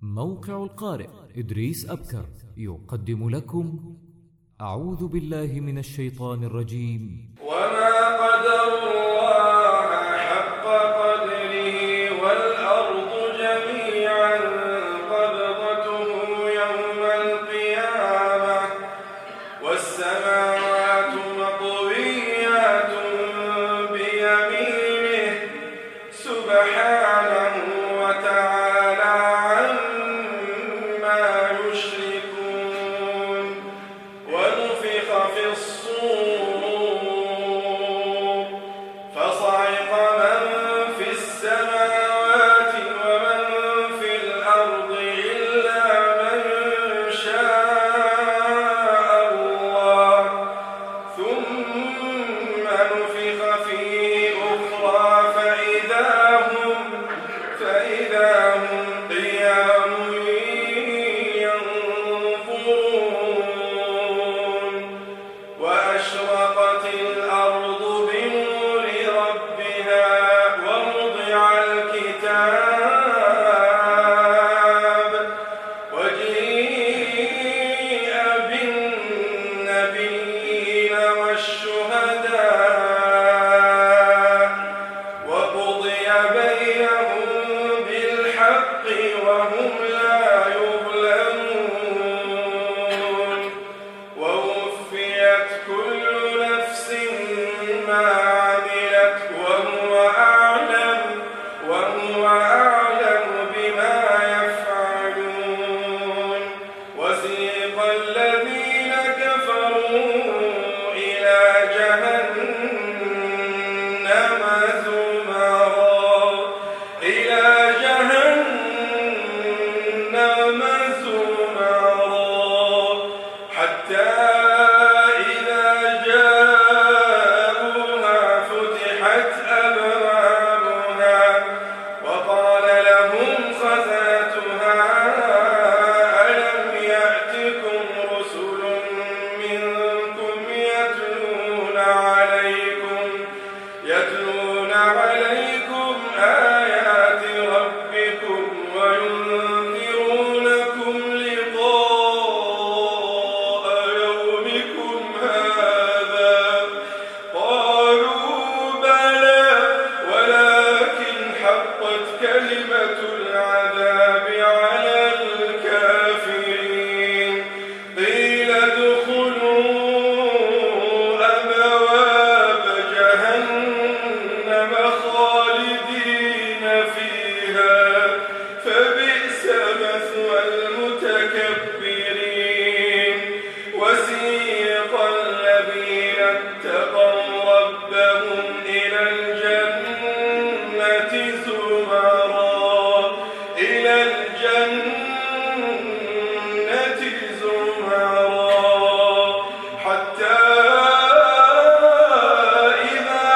موقع القارئ إدريس أبكر يقدم لكم أعوذ بالله من الشيطان الرجيم. وما قدر الله حق قدره والأرض جميعا قبضته يوم القيامة والسماوات مطويات بيمينه سبحانه وتعالى عما يشركون. ونفخ في الصور فصعق من في السماوات ومن في الأرض إلا من شاء الله ثم نفخ فيه أخرى فإذا هم قيام ينظرون. وأشرقت الأرض بنور ربها ووضع الكتاب وجيء بالنبيين والشهداء وقضي بينهم بالحق وهم لا يظلمون. ووفيت كل نفس ما عملت وهو أعلم بما يفعلون. وسيق الذين كفروا إلى جهنم زمرا حتى إذا جاءوها فتحت أبوابها وقال لهم خزنتها ألم يأتكم رسل منكم يتلون عليكم آيات ربكم وينذرونكم لقاء يومكم هذا. قالوا بلى ولكن حقت كلمة العذاب على الكافرين. قيل ادخلوا أبواب جهنم خالدين فيها فبئس مثوى المتكبرين. وسيق الذين اتقوا ربهم إلى الجنة زمرا حتى إذا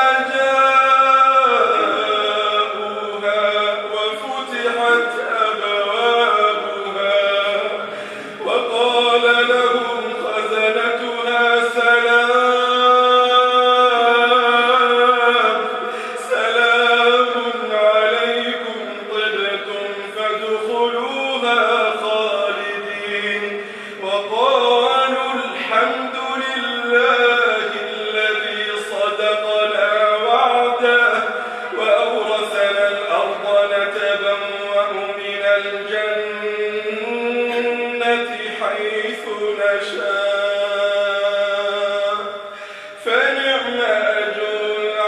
جاءوها وفتحت أبوابها وقال لهم خزنتها سلام عليكم طبتم فادخلوها خالدين. وقالوا الحمد لله الذي صدقنا وعده وأورثنا الأرض نتبوأ من الجنة حيث نشاء فنعم أجر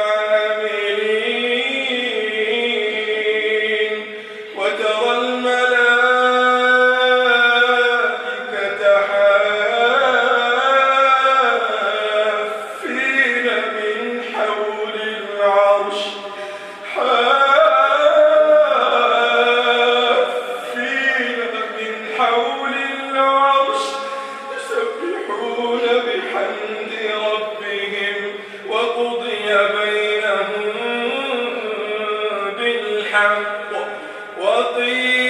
العاملين. وترى الملائكة حافين من حول العرش يسبحون بحمد ربهم وقضي بينهم بالحق وقيل